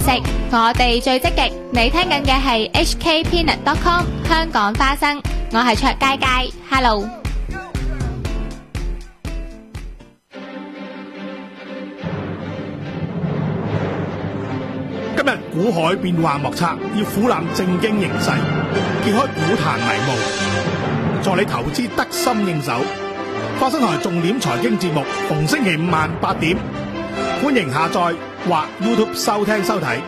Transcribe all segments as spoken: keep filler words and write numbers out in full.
食，我哋最積極。你聽緊嘅係 H K Peanut dot com 香港花生，我係卓佳佳 ，Hello。 今日股海變幻莫測，要俯覽正經形勢，揭開股壇迷霧，助你投資得心應手。花生台重點財經節目，逢星期五晚八點，歡迎下載或 YouTube 收聽收睇。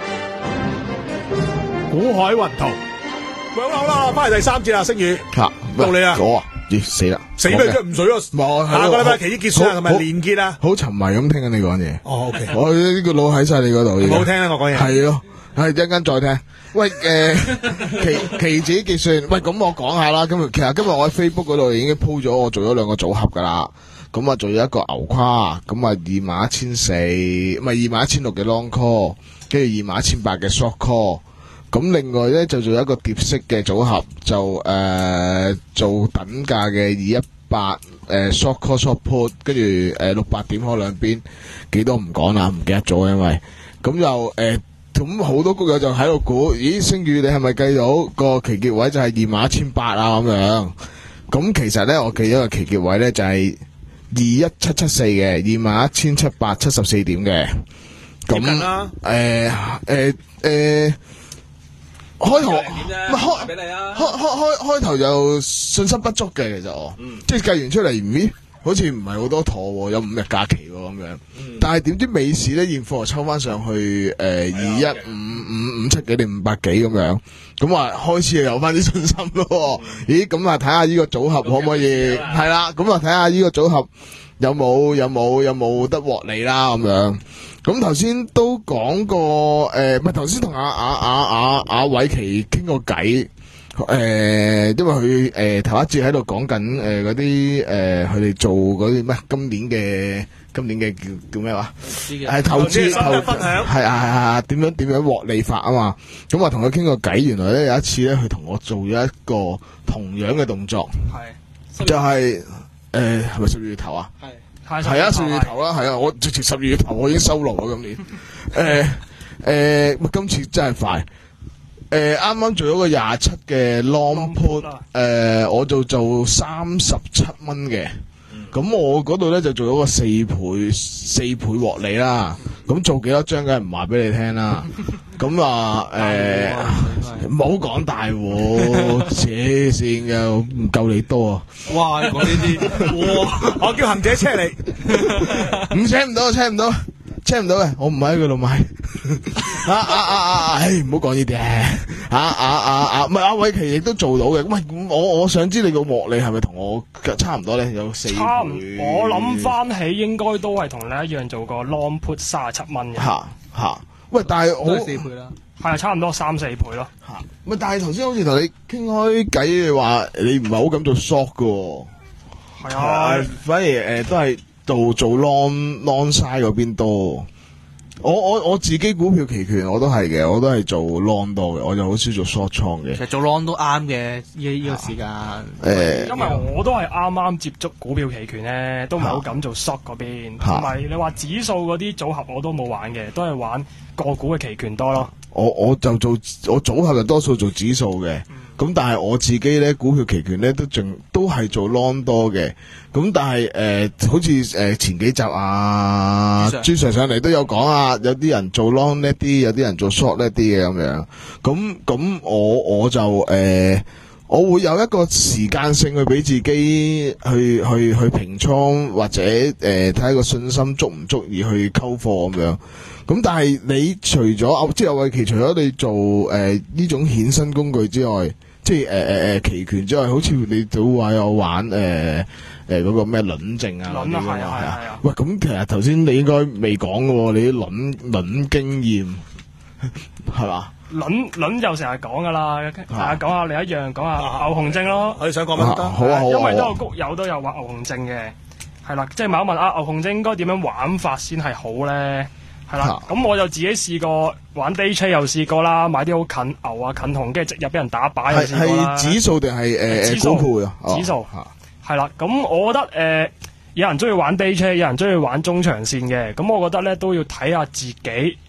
股海雲圖，喂，好啦好啦，翻嚟第三節啦，星宇，到你啊， 我啊，咦死啦， 死咩啫？唔水啊！下個禮拜期指結算係咪連結啊？ 好沉迷咁聽緊你講嘢。 哦 ，OK， 我呢個腦喺晒你嗰度。 好聽啊！我講嘢係咯，係一陣間再聽。喂，誒，期期指結算，喂，咁我講下啦。今日其實今日我喺 Facebook 嗰度已經鋪咗，我做咗兩個組合噶啦。咁啊，做咗一個牛跨，咁啊二萬一千四，唔係二萬一千六嘅 long call，跟住二萬一千八嘅 short call。咁另外咧就做一個蝶式嘅組合，就誒、呃、做等價嘅二一八誒 short call short put， 跟住誒六百點開兩邊，幾多唔講啦，唔記得咗，因為咁又誒咁好多股友就喺度估，咦星宇你係咪計到個期結位就係二萬一千八啊咁樣？咁其實咧我記咗個期結位咧就係二一七七四嘅二萬一千七百七十四點嘅。咁誒誒誒。開頭唔係開俾你啊！開開開開頭就信心不足嘅，其實我，嗯、即係計完出嚟，咦，好似唔係好多妥喎，有五日假期喎咁樣。嗯、但係點知尾市咧現貨又抽翻上去誒二一五五五七幾定五百幾咁樣，咁話開始又有翻啲信心咯。嗯、咦，咁啊睇下呢個組合可唔可以係啦？咁啊睇下呢個組合有冇有冇有冇得獲利啦咁樣。咁頭先都講過，誒，唔係頭先同阿阿阿阿阿偉奇傾過偈，誒，因為佢誒頭一節喺度講緊誒嗰啲誒佢哋做嗰啲咩今年嘅今年嘅叫叫咩話？係投資投分享，係啊係啊，點樣點樣獲利法啊嘛？咁我同佢傾過偈，原來咧有一次咧，佢同我做咗一個同樣嘅動作，係就係誒係咪十二月頭啊？係。係啊，十二月頭啦，係啊，我直情十二月頭我已經收爐啦，今年。誒誒，今次真係快。誒，啱啱做咗個廿七嘅 long put， 誒，我就做三十七蚊嘅。咁我嗰度咧就做咗個四倍四倍獲利啦。咁做幾多張梗係唔話俾你聽啦。咁啊誒，唔好講大喎，扯線嘅唔夠你多啊！ 哇，講呢啲，哇！我叫行者車你， 唔車唔到，車唔到，車唔到嘅，我唔喺佢度買。啊啊啊啊！唉，唔好講呢啲啊！啊啊啊啊！唔係阿偉奇亦都做到嘅。喂，我我想知你個獲利係咪同我差唔多咧？有四倍。 差唔，我諗翻起應該都係同你一樣做個 long put 三十七蚊嘅。 嚇嚇！喂，但係我四倍啦。係啊，差唔多三四倍咯。 嚇！喂，但係頭先好似同你傾開偈，你話你唔係好敢做 short 嘅喎。係啊，反而誒都係做做 long long side 嗰邊多。我我我自己股票期權我都係嘅，我都係做 long 多嘅，我就好少做 short 倉嘅。 其實做 long 都啱嘅，呢呢個時間。 誒， 因為我都係啱啱接觸股票期權咧，都唔係好敢做 short 嗰邊。同埋你話指數嗰啲組合我都冇玩嘅，都係玩個股嘅期權多咯。 我我就做我組合就多數做指數嘅。咁、嗯、但係我自己咧股票期權咧都仲都係做 long 多嘅，咁但係誒、呃、好似誒、呃、前幾集啊朱 Sir 上嚟都有講啊，有啲人做 long 叻啲，有啲人做 short 叻啲嘅咁樣，咁咁我我就誒、呃、我會有一個時間性去俾自己去去去平倉或者誒睇下個信心足唔足以去溝貨咁樣。咁但係你除咗即係阿偉奇，除咗你做誒呢、呃、種衍生工具之外，即係誒誒誒期權之外，好似你早話有玩誒誒嗰個咩輪證啊嗰啲啊，係啊係啊。喂，咁其實頭先你應該未講嘅喎，你啲輪輪經驗係嘛？ 輪輪就成日講噶啦，大家講下你一樣，講下牛熊證咯。 我哋想講乜得？ 好啊好啊， 因為都有谷友都有玩牛熊證嘅，係啦，即係問一問啊，牛熊證應該點樣玩法先係好咧？係啦，咁我就自己試過玩 day trade 又試過啦，買啲好近牛啊近熊，跟住直入俾人打靶又試過啦。 係指數定係誒誒股票啊？ 指數係啦，咁我覺得誒、呃、有人中意玩 day trade，有人中意玩中長線嘅，咁我覺得咧都要睇下自己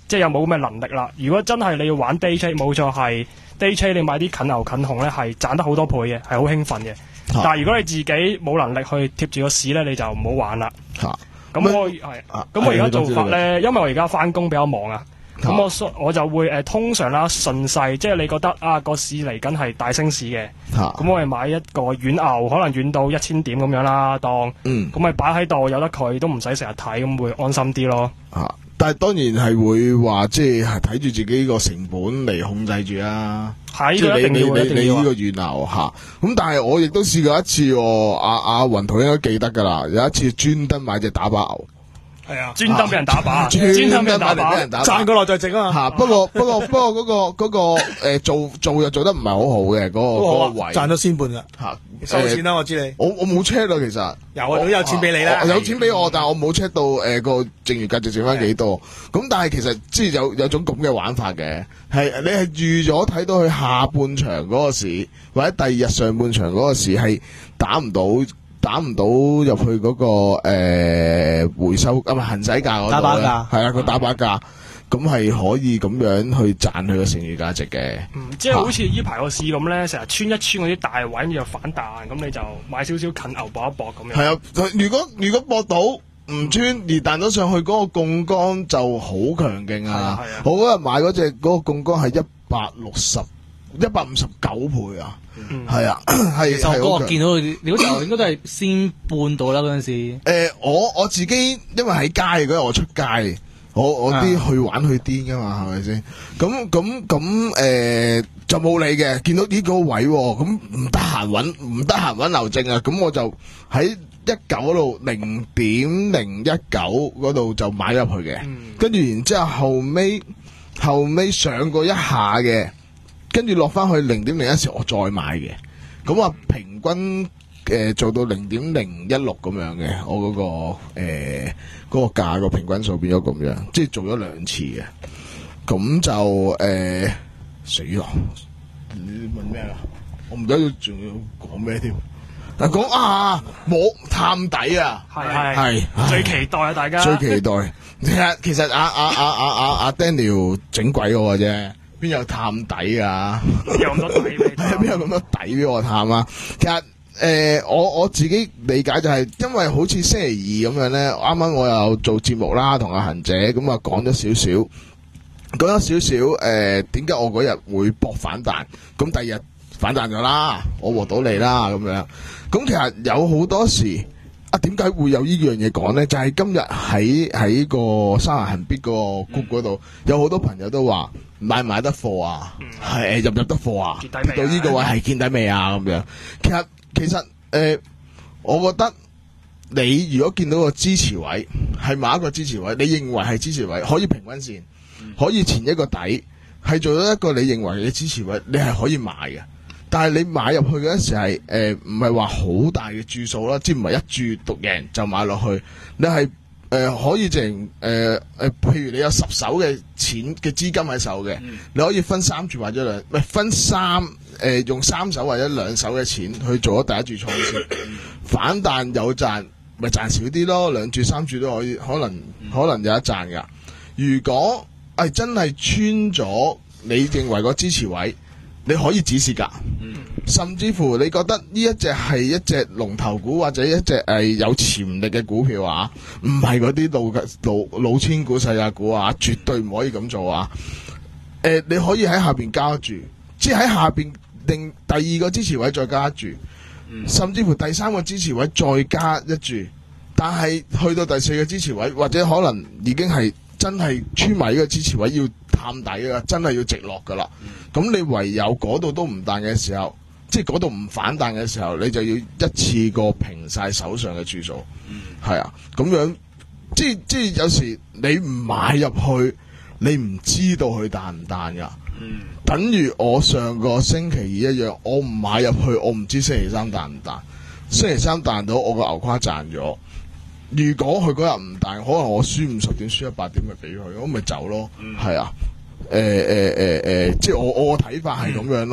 即係有冇咁嘅能力啦。如果真係你要玩 day trade，冇錯係 day trade，你買啲近牛近熊咧係賺得好多倍嘅，係好興奮嘅。啊、但係如果你自己冇能力去貼住個市咧，你就唔好玩啦。咁、啊、我係咁、啊、我而家做法咧，因為我而家翻工比較忙啊。咁我我就會誒、呃、通常啦順勢，即係你覺得啊個市嚟緊係大升市嘅，咁、啊、我係買一個軟牛，可能軟到一千點咁樣啦，當咁咪擺喺度，有得佢都唔使成日睇，咁會安心啲咯。 啊，但係當然係會話即係睇住自己個成本嚟控制住啦。係，即係你你你你呢個軟牛嚇。咁、啊、但係我亦都試過一次喎，阿阿雲圖應該記得㗎啦，有一次專登買隻打靶牛。 係啊，專登俾人打靶， 專登俾人打靶， 賺過來再整啊！ 吓，不過不過不過嗰個嗰個誒做做又做得唔係好好嘅嗰個嗰個位， 賺咗先半噶吓，收錢啦！我知你， 我我冇 check 啦，其實有啊，都有錢俾你啦， 有錢俾我，但係我冇 check 到誒個剩餘價值剩翻幾多。咁但係其實即係有有種咁嘅玩法嘅，係你係預咗睇到佢下半場嗰個市，或者第二日上半場嗰個市係打唔到。打唔到入去嗰、那個誒、呃、回收啊，唔係行使價嗰度，打靶價係啊，佢打靶價，咁係可以咁樣去賺佢嘅剩餘價值嘅。 嗯，即係好似呢排個市咁咧，成日穿一穿嗰啲大位，跟住又反彈，咁你就買少少近牛搏一搏咁樣。係啊，如果如果搏到唔穿而彈咗上去，嗰個槓桿就好強勁啊！係啊，我嗰日買嗰隻嗰個槓桿係一百六十。一百五十九倍啊，係、嗯、啊，係。 其實我見到你嗰時候應該都係先半到啦嗰陣時。誒、 呃，我我自己因為喺街嗰日我出街，我我啲去玩去癲噶嘛，係咪先？咁咁咁誒就冇理嘅，見到呢個位咁唔得閒揾，唔得閒揾劉正啊，咁我就喺一九嗰度零點零一九嗰度就買入去嘅，跟、嗯、住然之後後尾後尾上過一下嘅。跟住落翻去零點零一時，我再買嘅，咁啊平均誒、呃、做到零點零一六咁樣嘅，我嗰、嗰個誒嗰、呃嗰個價個平均數變咗咁樣，即係做咗兩次嘅，咁就誒死咯！你問咩啊？我唔記得仲要講咩添？但係講啊摸探底啊， 係係最期待啊！大家最期待，其實其實阿阿阿阿阿阿 Daniel 整鬼我嘅啫。邊有探底啊？ 有咁多底俾你？ 邊有咁多底俾我探啊？其實誒、呃，我我自己理解就係、是，因為好似星期二咁樣咧，啱啱我又做節目啦，同阿嫻姐咁啊講咗少少，講咗少少誒，點解我嗰日會搏反彈？咁第二日反彈咗啦，我獲到利啦咁樣。咁其實有好多時啊，點解會有呢樣嘢講咧？就係、是、今日喺喺個三亞恒必個 group 嗰度，有好多朋友都話。買唔買得貨啊？係、嗯、入唔入得貨啊？跌到呢個位係見底未啊？咁樣，其實其實誒、呃，我覺得你如果見到個支持位係某一個支持位，你認為係支持位，可以平均線，嗯、可以前一個底，係做咗一個你認為嘅支持位，你係可以買嘅。但係你買入去嗰陣時係誒，唔係話好大嘅注數啦，即唔係一注獨贏就買落去，你係。誒、呃，可以淨誒誒，譬如你有十手嘅錢嘅資金喺手嘅、嗯，你可以分三注或者兩，唔係分三誒、呃，用三手或者兩手嘅錢去做咗第一注倉先，反彈有賺，咪賺少啲咯，兩注三注都可以，可能、嗯、可能有一賺噶。如果係、哎、真係穿咗你認為個支持位，你可以止蝕噶。嗯甚至乎你覺得呢一隻係一隻龍頭股或者一隻誒有潛力嘅股票啊，唔係嗰啲老老老千股細價股啊，絕對唔可以咁做啊！誒、呃，你可以喺下邊加注，即係喺下邊定第二個支持位再加一注，甚至乎第三個支持位再加一注，但係去到第四個支持位或者可能已經係真係穿埋呢個支持位要探底㗎，真係要直落噶啦。咁你唯有嗰度都唔彈嘅時候。即係嗰度唔反彈嘅時候，你就要一次過平晒手上嘅注數，係、嗯、啊，咁樣即係即係有時你唔買入去，你唔知道佢彈唔彈噶，等於我上個星期二一樣，我唔買入去，我唔知星期三彈唔彈，星期三彈到我個牛跨賺咗，如果佢嗰日唔彈，可能我輸五十點輸一百點咪俾佢，我咪走咯，係、嗯、啊，誒誒誒誒，即係我我個睇法係咁樣咯。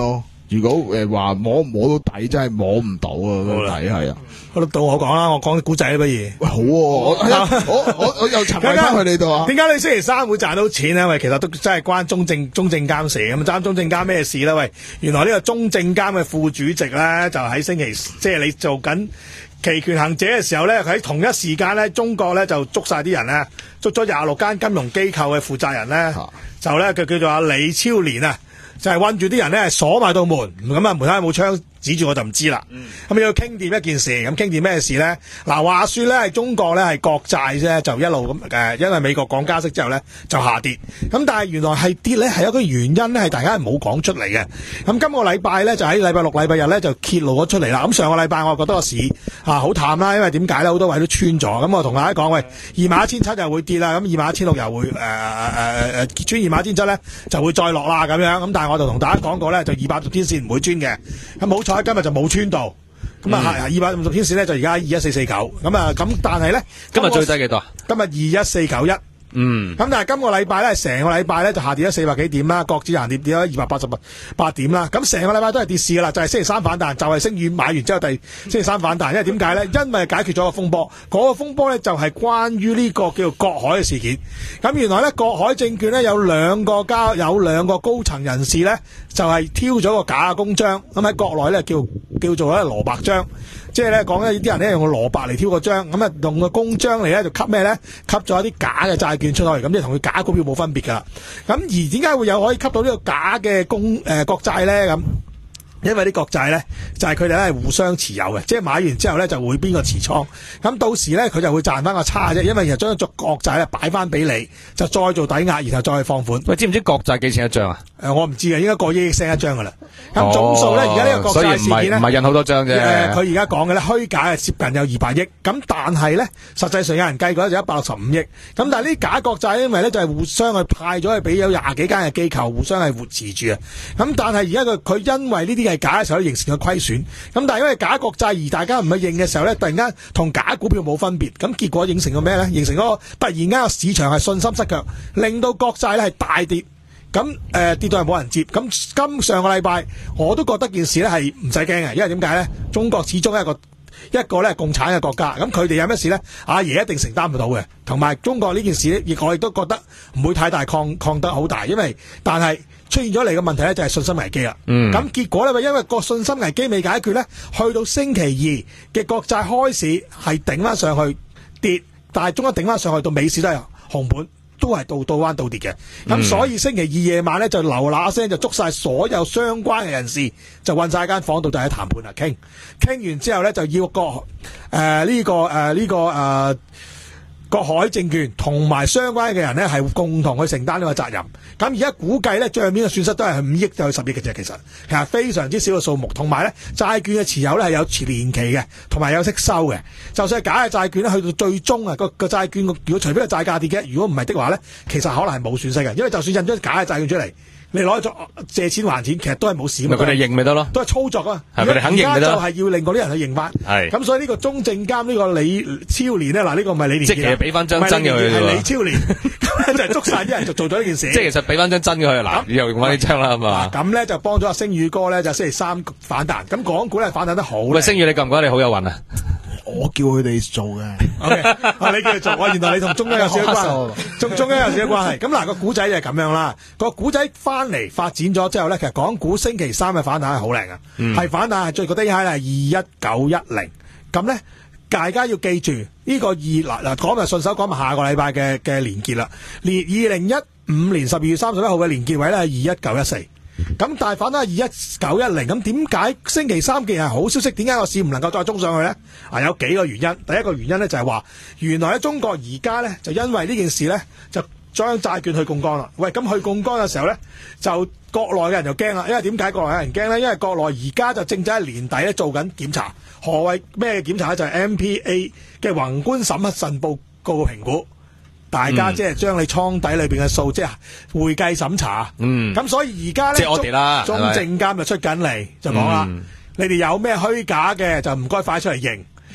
如果誒話摸摸到底，真係摸唔到啊！個底係啊， 到我講啦，我講啲古仔不如。 喂，好喎，我我我我又尋回翻去你度啊！ 點解你星期三會賺到錢咧？喂，其實都真係關中證中證監事咁，爭中證監咩事咧？喂，原來呢個中證監嘅副主席咧，就喺星期即係你做緊期權行者嘅時候咧，喺同一時間咧，中國咧就捉晒啲人咧，捉咗廿六間金融機構嘅負責人咧，啊、就咧佢叫做阿李超年啊。就係韞住啲人咧，係鎖埋道門，咁啊門口有冇槍指住我就唔知啦。咁、嗯、要傾掂一件事，咁傾掂咩事咧？嗱，話說咧係中國咧係國債啫，就一路咁誒，因為美國講加息之後咧就下跌。咁但係原來係跌咧係有個原因咧係大家係冇講出嚟嘅。咁今個禮拜咧就喺禮拜六、禮拜日咧就揭露咗出嚟啦。咁上個禮拜我覺得個市啊好淡啦，因為點解咧？好多位都穿咗。咁我同大家講，喂，二萬一千七又會跌啦，咁二萬一千六又會誒誒誒誒穿二萬一千七咧就會再落啦咁樣。咁但係我就同大家講過咧，就二百五十天線唔會穿嘅。咁好彩今日就冇穿到。咁啊係二百五十天線咧就而家二一四四九。咁啊咁但係咧今日最低幾多？ 今日二一四九一。嗯，咁但係今個禮拜咧，成個禮拜咧就下跌咗四百幾點啦，國指行跌跌咗二百八十八點啦。咁成個禮拜都係跌市噶啦，就係、是、星期三反彈，就係、是、升完買完之後第星期三反彈。因為點解咧？因為解決咗個風波，嗰、那個風波咧就係關於呢個叫做國海嘅事件。咁原來咧國海證券咧有兩個交有兩個高層人士咧就係、是、挑咗個假嘅公章，咁喺國內咧叫叫做咧蘿蔔章。即係咧講咧，啲人咧用個蘿蔔嚟挑個章，咁啊用個公章嚟咧就吸咩咧？吸咗一啲假嘅債券出去，咁即係同佢假股票冇分別噶。咁而點解會有可以吸到呢個假嘅公誒國債咧？咁因為啲國債咧就係佢哋咧係互相持有嘅，即係買完之後咧就會邊個持倉，咁到時咧佢就會賺翻個差啫。因為其實將隻國債咧擺翻俾你，就再做抵押，然後再去放款。 喂，知唔知國債幾錢一張啊？ 誒、呃，我唔知嘅，應該過億億聲一張噶啦。咁總數咧，而家呢個國債事件咧， 唔係印好多張啫。誒、 呃，佢而家講嘅咧虛假係接近有二百億，咁但係咧實際上有人計過就一百六十五億。咁但係呢假國債因為咧就係、是、互相去派咗去俾有廿幾間嘅機構，互相係活持住啊。咁但係而家佢佢因為呢啲係假嘅時候形成咗虧損。咁但係因為假國債而大家唔去認嘅時候咧，突然間同假股票冇分別。咁結果形成咗咩咧？形成咗個突然間個市場係信心失腳，令到國債咧係大跌。咁誒、呃、跌到係冇人接，咁今上個禮拜我都覺得件事咧係唔使驚嘅，因為點解咧？中國始終係一個一個咧共產嘅國家，咁佢哋有咩事咧？阿爺一定承擔唔到嘅，同埋中國呢件事咧，亦我亦都覺得唔會太大抗抗得好大，因為但係出現咗嚟嘅問題咧就係信心危機啦。嗯，咁結果咧，因為個信心危機未解決咧，去到星期二嘅國債開市係頂翻上去跌，但係中間頂翻上去到尾市都係紅盤。都係倒倒彎倒跌嘅，咁、嗯、所以星期二夜晚咧就流嗱聲就捉晒所有相關嘅人士，就韞晒間房度就喺談判啊傾，傾完之後咧就要個誒呢個誒呢、呃這個誒國海證券同埋相關嘅人咧係共同去承擔呢個責任。咁而家估計咧賬面嘅損失都係五億到十億嘅啫，其實其實非常之少嘅數目。同埋咧債券嘅持有咧係有持年期嘅，同埋有息收嘅。就算係假嘅債券咧，去到最終啊個個債券，如果除非係債價跌嘅，如果唔係的話咧，其實可能係冇損失嘅，因為就算印咗假嘅債券出嚟。你攞咗借錢還錢，其實都係冇事。咪佢哋認咪得咯， 都係操作啊。 係佢哋肯認咪得。 就係要令嗰啲人去認翻。係。咁所以呢個中證監呢個李超年咧，嗱呢個唔係李年。 即係其實俾翻張真嘅佢。 係李超年，咁咧就捉晒啲人就做咗呢件事。即係其實俾翻張真嘅佢，嗱又用翻呢張啦，係嘛？ 咁咧就幫咗阿星宇哥咧，就星期三反彈。咁港股咧反彈得好。 喂，星宇你覺唔覺得你好有運啊？ 我叫佢哋做嘅。 O K， 啊你叫佢做，我原來你同中央有少少關係，中中央有少少關係。咁嗱個股仔就係咁樣啦。個股仔翻嚟發展咗之後咧，其實港股星期三嘅反彈係好靚啊，係、嗯、反彈係最個低係係二一九一零。咁咧大家要記住呢、這個二嗱嗱講埋順手講埋下個禮拜嘅嘅連結啦。連二零一五年十二月三十一號嘅連結位咧係二一九一四。咁但係反彈係二一九一零，咁點解星期三既然係好消息，點解個市唔能夠再衝上去咧？啊，有幾個原因。第一個原因咧就係話，原來喺中國而家咧就因為呢件事咧就將債券去槓桿啦。喂，咁去槓桿嘅時候咧，就國內嘅人就驚啦。因為點解國內嘅人驚咧？因為國內而家就正在喺年底咧做緊檢查。何謂咩檢查咧？就係、是、M P A 嘅宏觀審核慎報告嘅評估。大家即係將你倉底裏邊嘅數，即係會計審查。嗯，咁所以而家咧， 即係我哋啦， 中證監就出緊嚟就講啦，嗯、你哋有咩虛假嘅就唔該快出嚟認。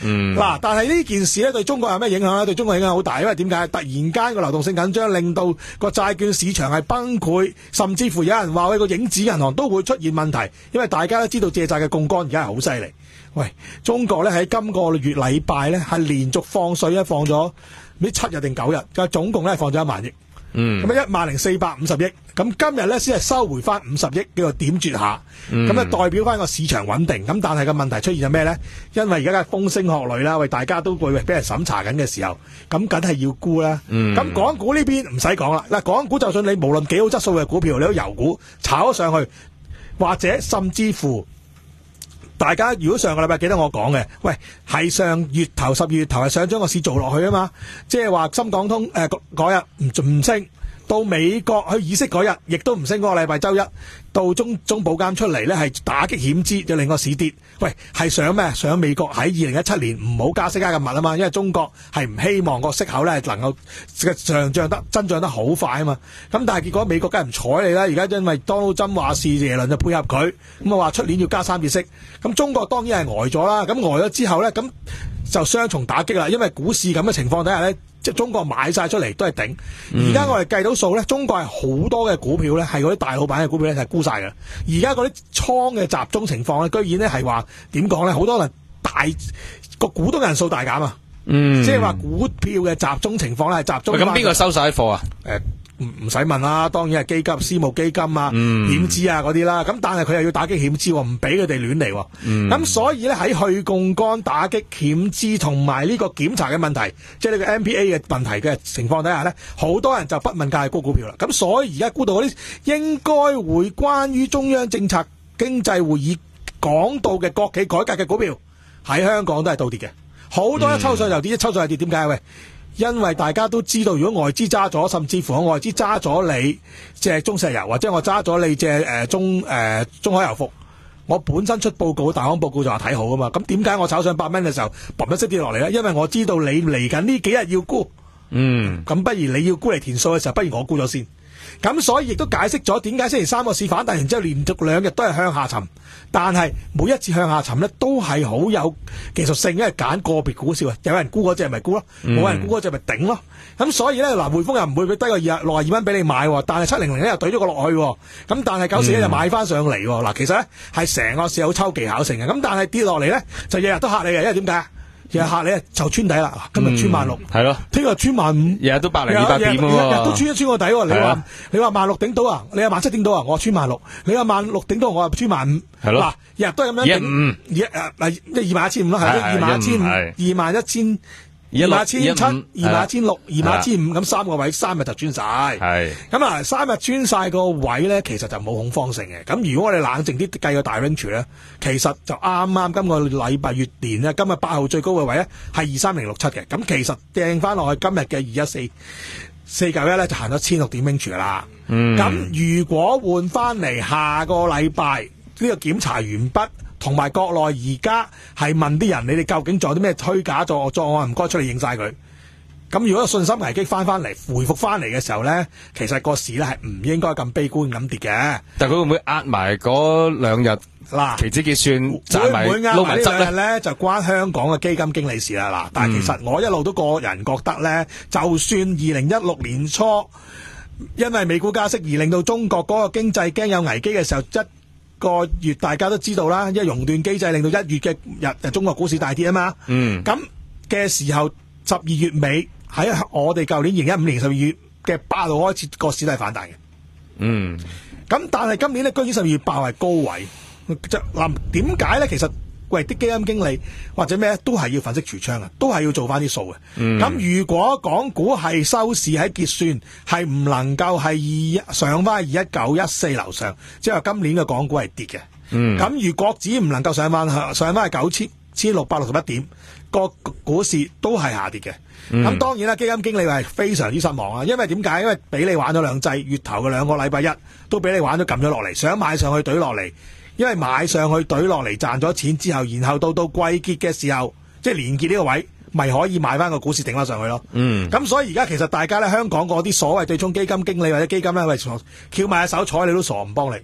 嗯，嗱，但係呢件事咧對中國有咩影響咧？對中國影響好大，因為點解？突然間個流動性緊張，令到個債券市場係崩潰，甚至乎有人話喂個影子銀行都會出現問題，因為大家都知道借債嘅槓桿而家係好犀利。喂，中國咧喺今個月禮拜咧係連續放水咧放咗呢七日定九日，咁總共咧放咗一萬億。嗯，咁啊一萬零四百五十億，咁今日咧先係收回翻五十億，叫做點綴下，咁啊、嗯、代表翻個市場穩定。咁但係個問題出現咗咩咧？因為而家嘅風聲鶴唳啦，喂大家都會俾人審查緊嘅時候，咁梗係要沽啦。咁、嗯、港股呢邊唔使講啦，嗱港股就算你無論幾好質素嘅股票，你都油股炒咗上去，或者甚至乎。大家如果上個禮拜記得我講嘅，喂係上月頭十二月頭係想將個市做落去啊嘛，即係話深港通誒嗰日唔唔升，到美國去議息嗰日亦都唔升，嗰個禮拜周一到中中保監出嚟咧係打擊險資，就令個市跌。喂係想咩？想美國喺二零一七年唔好加息加咁密啊嘛，因為中國係唔希望個息口咧能夠上漲得增長得好快啊嘛。咁但係結果美國梗係唔睬你啦，而家因為 Donald Trump 話事，耶倫就配合佢，咁啊話出年要加三次息。咁中國當然係呆咗啦，咁呆咗之後咧，咁就雙重打擊啦。因為股市咁嘅情況底下咧，即係中國買晒出嚟都係頂。而家、嗯、我哋計到數咧，中國係好多嘅股票咧，係嗰啲大老闆嘅股票咧係沽晒嘅。而家嗰啲倉嘅集中情況咧，居然咧係話點講咧？好多人大個股東人數大減啊！嗯，即係話股票嘅集中情況咧係集中。 咁邊個收晒啲貨啊？ 誒唔唔使問啦，當然係基金、私募基金啊、險資啊嗰啲啦。咁但係佢又要打擊險資，唔俾佢哋亂嚟。咁、嗯、所以咧喺去槓桿、打擊險資同埋呢個檢查嘅問題，即係呢個 M P A 嘅問題嘅情況底下咧，好多人就不問價係沽股票啦。咁所以而家估到嗰啲應該會關於中央政策經濟會議講到嘅國企改革嘅股票喺香港都係倒跌嘅。好多一抽上就跌，一抽上就跌。點解？喂，因為大家都知道，如果外資揸咗，甚至乎我外資揸咗你隻中石油，或者我揸咗你隻誒、呃、中誒、呃、中海油服，我本身出報告，大行報告就話睇好啊嘛。咁點解我炒上八蚊嘅時候，嘣一聲跌落嚟咧？因為我知道你嚟緊呢幾日要沽，嗯，咁不如你要沽嚟填數嘅時候，不如我沽咗先。咁所以亦都解釋咗點解星期三個市反彈完之後連續兩日都係向下沉，但係每一次向下沉咧都係好有技術性，因為揀個別股市啊，有人沽嗰隻咪沽咯，冇、嗯、人沽嗰隻咪頂咯。咁所以咧嗱，匯豐又唔會俾低個二六十二蚊俾你買，但係七零零咧又懟咗個落去，咁但係九四一就買翻上嚟。嗱、嗯，其實咧係成個市好抽技巧性嘅，咁但係跌落嚟咧就日日都嚇你嘅，因為點解？日日嚇你啊，就穿底啦！今日穿萬六，係咯，聽日穿萬五，日日都百零二百點喎，日日都穿一穿個底喎。你話你話萬六頂到啊？你話萬七頂到啊？我穿萬六。你話萬六頂到，我話穿萬五。係咯，嗱，日日都係咁樣頂。一五，二誒，即係二萬一千五咯，係咯，二萬一千五，二萬一千。二萬一千七、二萬一千六、二萬一千五，咁三個位三日就穿晒。係咁啊，三日穿晒個位咧，其實就冇恐慌性嘅。咁如果我哋冷靜啲計個大 range 咧，其實就啱啱今個禮拜月年咧，今日八號最高嘅位咧係二三零六七嘅。咁其實掟翻落去今日嘅二一四四九一咧，就行咗千六點 range 噶啦。嗯，咁如果換翻嚟下個禮拜呢個檢查完畢。同埋國內而家係問啲人，你哋究竟做啲咩虛假作作案？唔該出嚟認晒佢。咁如果信心危機翻翻嚟，回復翻嚟嘅時候咧，其實個市咧係唔應該咁悲觀咁跌嘅。但係佢會唔會壓埋嗰兩日嗱期指結算，會唔會壓埋呢兩日咧？就關香港嘅基金經理事啦。嗱，但係其實我一路都個人覺得咧，就算二零一六年初因為美股加息而令到中國嗰個經濟驚有危機嘅時候，一個月大家都知道啦，因為熔斷機制令到一月嘅日中國股市大跌啊嘛。嗯，咁嘅時候十二月尾喺我哋舊年二零一五年十二月嘅八號開始個市都係反彈嘅。嗯，咁但係今年咧居然十二月八號係高位，就嗱點解咧？其實喂啲基金經理或者咩都係要粉飾櫥窗啊，都係要做翻啲數嘅。咁、嗯、如果港股係收市喺結算係唔能夠係二上翻二一九一四樓上，即係話今年嘅港股係跌嘅。咁、嗯、如果指唔能夠上翻上翻係九千千六百六十一點，個股市都係下跌嘅。咁、嗯、當然啦，基金經理係非常之失望啊，因為點解？因為俾你玩咗兩劑，月頭嘅兩個禮拜一都俾你玩咗撳咗落嚟，想買上去懟落嚟。因為買上去懟落嚟賺咗錢之後，然後到到季結嘅時候，即係連結呢個位，咪可以買翻個股市頂翻上去咯。嗯，咁所以而家其實大家咧，香港嗰啲所謂對沖基金經理或者基金咧，喂，翹埋隻手睬你都傻唔幫你。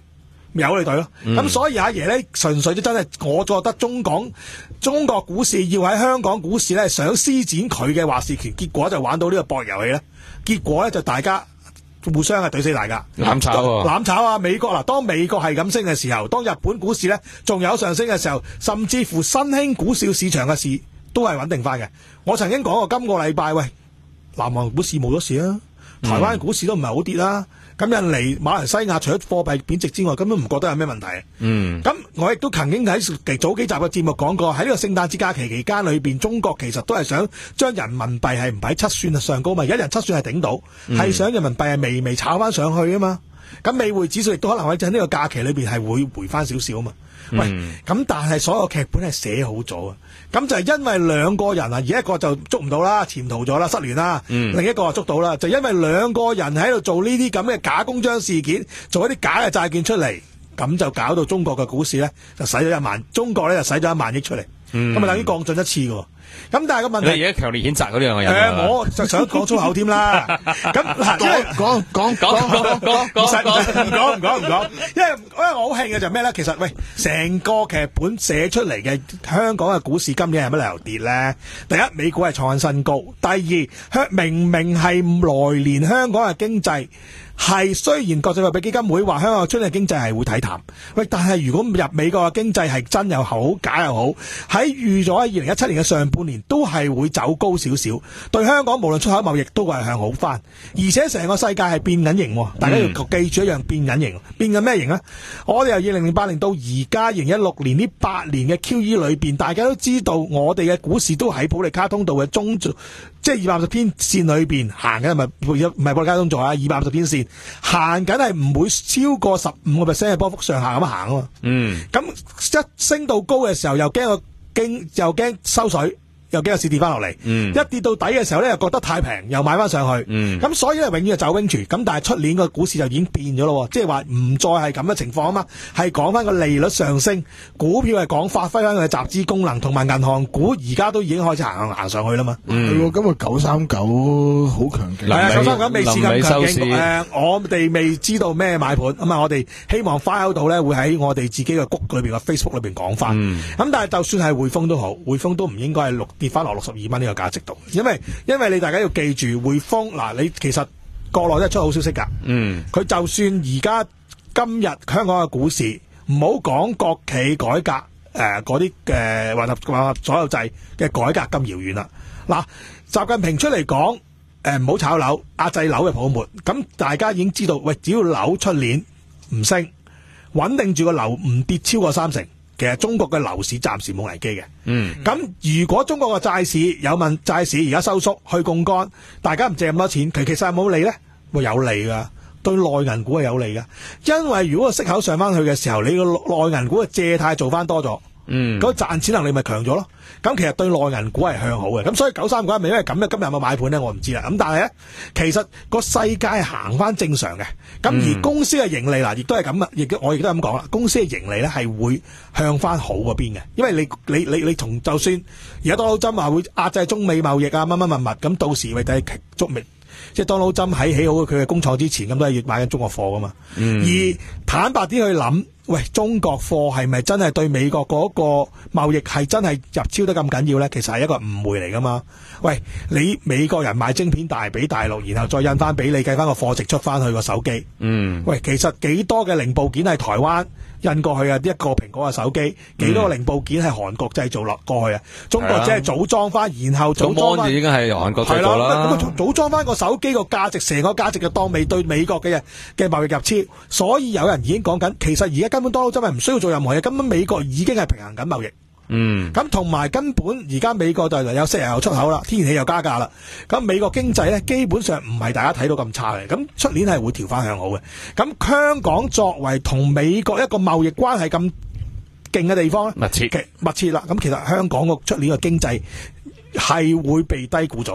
咪由你隊咯。咁、嗯、所以阿爺咧，純粹都真係，我覺得中港中國股市要喺香港股市咧想施展佢嘅話事權，結果就玩到呢個博弈遊戲咧。結果咧就大家互相係懟死大家， 攬炒喎， 攬炒啊！美國嗱，當美國係咁升嘅時候，當日本股市咧仲有上升嘅時候，甚至乎新興股票市場嘅市都係穩定翻嘅。我曾經講過今個禮拜，喂，南韓股市冇咗事啊，台灣股市都唔係好跌啦。咁印尼、馬來西亞除咗貨幣貶值之外，根本唔覺得有咩問題。嗯，咁我亦都曾經喺早幾集嘅節目講過，喺呢個聖誕節假期期間裏邊，中國其實都係想將人民幣係唔喺七算上高嘛，而家人七算係頂到，係、嗯、想人民幣係微微炒翻上去啊嘛。咁美匯指數亦都可能喺喺呢個假期裏邊係會回翻少少啊嘛。喂，咁但係所有劇本係寫好咗啊！咁就係因為兩個人啊，而一個就捉唔到啦，潛逃咗啦，失聯啦、嗯；另一個就捉到啦，就因為兩個人喺度做呢啲咁嘅假公章事件，做一啲假嘅債券出嚟，咁就搞到中國嘅股市咧就使咗一萬，中國咧就使咗一萬億出嚟，咁、嗯、啊等於降準一次喎。咁但係個問題， 你而家強烈譴責嗰兩個人。誒、 呃，我就想講粗口添啦。咁嗱，講講講講講講，唔使唔使唔講唔講唔講，因為因為我好興嘅就係咩咧？其實喂，成個劇本寫出嚟嘅香港嘅股市今年係乜理由跌咧？第一，美股係創新高；第二，香明明係來年香港嘅經濟。係雖然國際貨幣基金會話香港出年經濟係會睇淡，喂，但係如果入美國嘅經濟係真又好假又好，喺預咗喺二零一七年嘅上半年都係會走高少少，對香港無論出口貿易都係向好翻，而且成個世界係變緊型，大家要記住一樣變緊型，變緊咩型呢？我哋由二零零八年到而家二零一六年呢八年嘅 Q E 裏邊，大家都知道我哋嘅股市都喺保利卡通道嘅中，即係二百五十天線裏邊行緊，係咪唔係保利卡通道啊？二百五十天線行緊係唔會超過十五個 percent 嘅波幅上下咁行啊嘛。嗯，咁一升到高嘅時候又驚個驚又驚收水。又幾個市跌翻落嚟，一跌到底嘅時候咧，又覺得太平，又買翻上去。咁、嗯、所以咧，永遠係走冰柱。咁但係出年個股市就已經變咗咯，即係話唔再係咁嘅情況啊嘛，係講翻個利率上升，股票係講發揮翻佢嘅集資功能，同埋銀行股而家都已經開始行行上去啦嘛。 係喎，今日九三九好強勁。係啊，九三九未試咁強勁。誒、呃，我哋未知道咩買盤，咁啊，我哋希望花口度咧會喺我哋自己嘅谷裏邊嘅 Facebook 裏邊講翻。咁、嗯、但係就算係匯豐都好，匯豐都唔應該係六。跌翻落六十二蚊呢個價值度，因為因為你大家要記住匯豐嗱，你其實國內都係出好消息㗎。嗯，佢就算而家今日香港嘅股市唔好講國企改革誒嗰啲嘅混合混合所有制嘅改革咁遙遠啦。嗱，習近平出嚟講誒唔好炒樓，壓制樓嘅泡沫，咁大家已經知道，喂，只要樓出年唔升，穩定住個樓唔跌超過三成。其實中國嘅樓市暫時冇危機嘅，嗯，咁如果中國嘅債市有問債市而家收縮去槓桿，大家唔借咁多錢，其其實有冇利咧？會有利噶，對內銀股係有利噶，因為如果個息口上翻去嘅時候，你個內銀股嘅借貸做翻多咗，嗯，嗰賺錢能力咪強咗咯。咁其實對內銀股係向好嘅，咁所以九三九係咪因為咁咧？今日有冇買盤咧？我唔知啦。咁但係咧，其實個世界行翻正常嘅，咁而公司嘅盈利嗱，亦都係咁啊，亦都我亦都係咁講啦。公司嘅盈利咧係會向翻好嗰邊嘅，因為你你你你從就算而家特朗普話會壓制中美貿易啊乜乜物物，咁到時為第中美。即係當勞針喺起好佢嘅工廠之前，咁都係要買緊中國貨噶嘛。嗯、而坦白啲去諗，喂，中國貨係咪真係對美國嗰個貿易係真係入超得咁緊要咧？其實係一個誤會嚟噶嘛。喂，你美國人賣晶片大俾大陸，然後再印翻俾你，計翻個貨值出翻去個手機。嗯，喂，其實幾多嘅零部件係台灣印過去啊？一個蘋果嘅手機，幾多個零部件係韓國製造落過去啊？中國只係組裝翻，然後組裝翻， 已經係由韓國製造啦。 咁組裝翻個手機個價值，成個價值就當未對美國嘅嘅貿易入超，所以有人已經講緊，其實而家根本當真係唔需要做任何嘢，根本美國已經係平衡緊貿易。嗯，咁同埋根本而家美國就有石油出口啦，天然氣又加價啦，咁美國經濟咧基本上唔係大家睇到咁差嘅，咁出年係會調翻向好嘅。咁香港作為同美國一個貿易關係咁勁嘅地方咧，密切密切啦。咁其實香港個出年嘅經濟係會被低估咗嘅。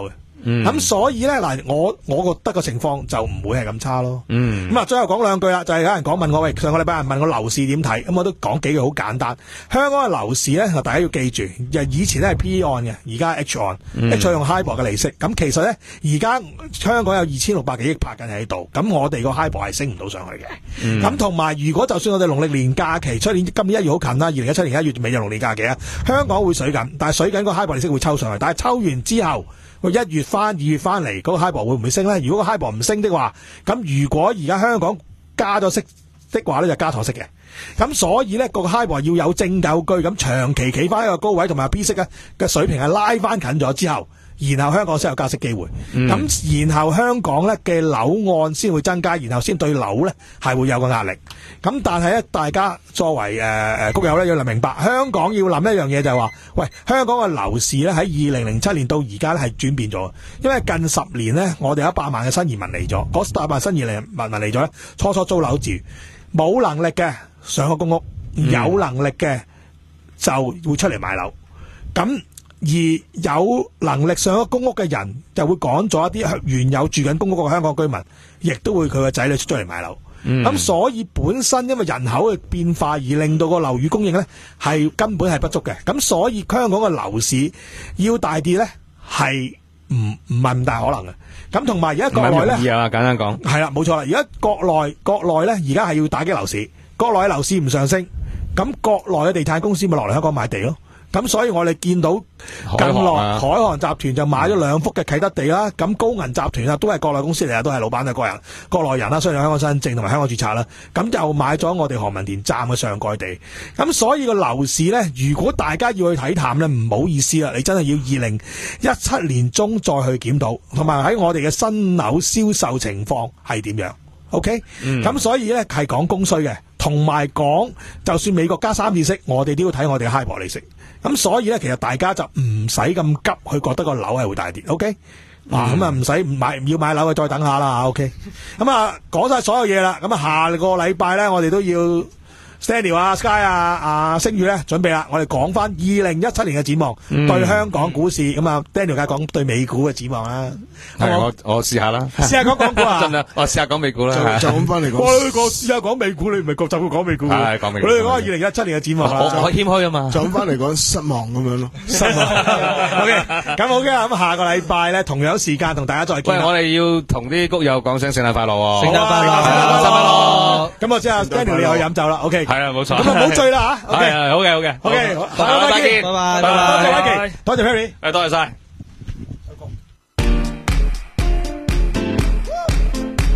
咁、嗯、所以咧嗱，我我覺得個情況就唔會係咁差咯。 嗯， 咁啊，最後講兩句啦，就係、是、有人講問我，喂，上個禮拜人問我樓市點睇，咁我都講幾句好簡單。香港嘅樓市咧，大家要記住，以前咧係 P E 按嘅，而家 H 按、嗯、，H 按用 HIBOR 嘅利息。咁其實咧，而家香港有二千六百幾億拍緊喺度，咁我哋個 HIBOR 係升唔到上去嘅。咁同埋，如果就算我哋農曆年假期出年今年一月好近啦，二零一七年一月尾就農年假期啊，香港會水緊，但係水緊個 HIBOR 利息會抽上去，但係抽完之後。個一月翻二月翻嚟，嗰、那個 HIBOR 會唔會升咧？如果個 HIBOR 唔升的話，咁如果而家香港加咗息的話咧，就加錯息嘅。咁所以咧，個 HIBOR 要有證有據，咁長期企翻一個高位，同埋 P 息咧嘅水平係拉翻近咗之後，然後香港先有加息機會。咁、嗯、然後香港咧嘅樓按先會增加，然後先對樓咧係會有個壓力。咁但係咧，大家作為誒誒谷友咧，要嚟明白，香港要諗一樣嘢就係話，喂，香港嘅樓市咧喺二零零七年到而家咧係轉變咗，因為近十年咧，我哋有一百萬嘅新移民嚟咗，嗰一百萬新移民民嚟咗咧，初初租樓住，冇能力嘅上個公屋，有能力嘅就會出嚟買樓。咁而有能力上咗公屋嘅人，就會趕咗一啲原有住緊公屋嘅香港居民，亦都會佢個仔女出咗嚟買樓。咁、嗯、所以本身因為人口嘅變化而令到個樓宇供應咧係根本係不足嘅，咁所以香港嘅樓市要大跌咧係唔唔係咁大可能嘅。咁同埋而家國內咧， 係啊，簡單講係啦，冇錯啦。而家國內國內咧，而家係要打擊樓市，國內嘅樓市唔上升，咁國內嘅地產公司咪落嚟香港買地咯。咁所以我哋見到近來海航集團就買咗兩幅嘅啟德地啦，咁高銀集團啊都係國內公司嚟啊，都係老闆係國人國內人啦，雖然有香港身份證同埋香港註冊啦，咁就買咗我哋何文田站嘅上蓋地。咁所以個樓市咧，如果大家要去睇淡咧，唔好意思啦，你真係要二零一七年中再去檢討，同埋喺我哋嘅新樓銷售情況係點樣 ？OK，咁、嗯、所以咧係講供需嘅，同埋講就算美國加三次息，我哋都要睇我哋嘅 HIBOR利息。咁所以咧，其實大家就唔使咁急去覺得個樓係會大跌 ，OK？、嗯、啊，咁啊唔使買唔要買樓嘅再等下啦 ，OK？ 咁啊講晒所有嘢啦，咁啊下個禮拜咧，我哋都要 Stanley 啊、Sky 啊、啊星宇咧準備啦，我哋講翻二零一七年嘅展望，嗯、對香港股市，咁啊 Daniel 梗係講對美股嘅展望啦。 係我我試下啦， 試下講港股啊！ 真啊，我試下講美股啦， 就咁翻嚟講。 我講試下講美股，你唔係就會講美股。 係講美股。 我哋講下二零一七年嘅展望啦。 我我謙虛啊嘛。 就咁翻嚟講失望咁樣咯。 失望。OK， 咁好嘅，咁下個禮拜咧同樣時間同大家再見。 喂，我哋要同啲谷友講聲聖誕快樂喎！ 聖誕快樂，聖誕快樂。 咁我知啊 Daniel 你去飲酒啦 ，OK。 係啊，冇錯。 咁啊唔好醉啦嚇。 係係，好嘅好嘅。 OK， 下個禮拜見， 拜拜， 多謝 Vicky，多謝 Perry， 誒多謝晒。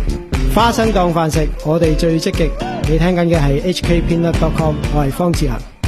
花生當飯食，我哋最積極。你聽緊嘅係 H K Peanut dot com， 我係方志恒。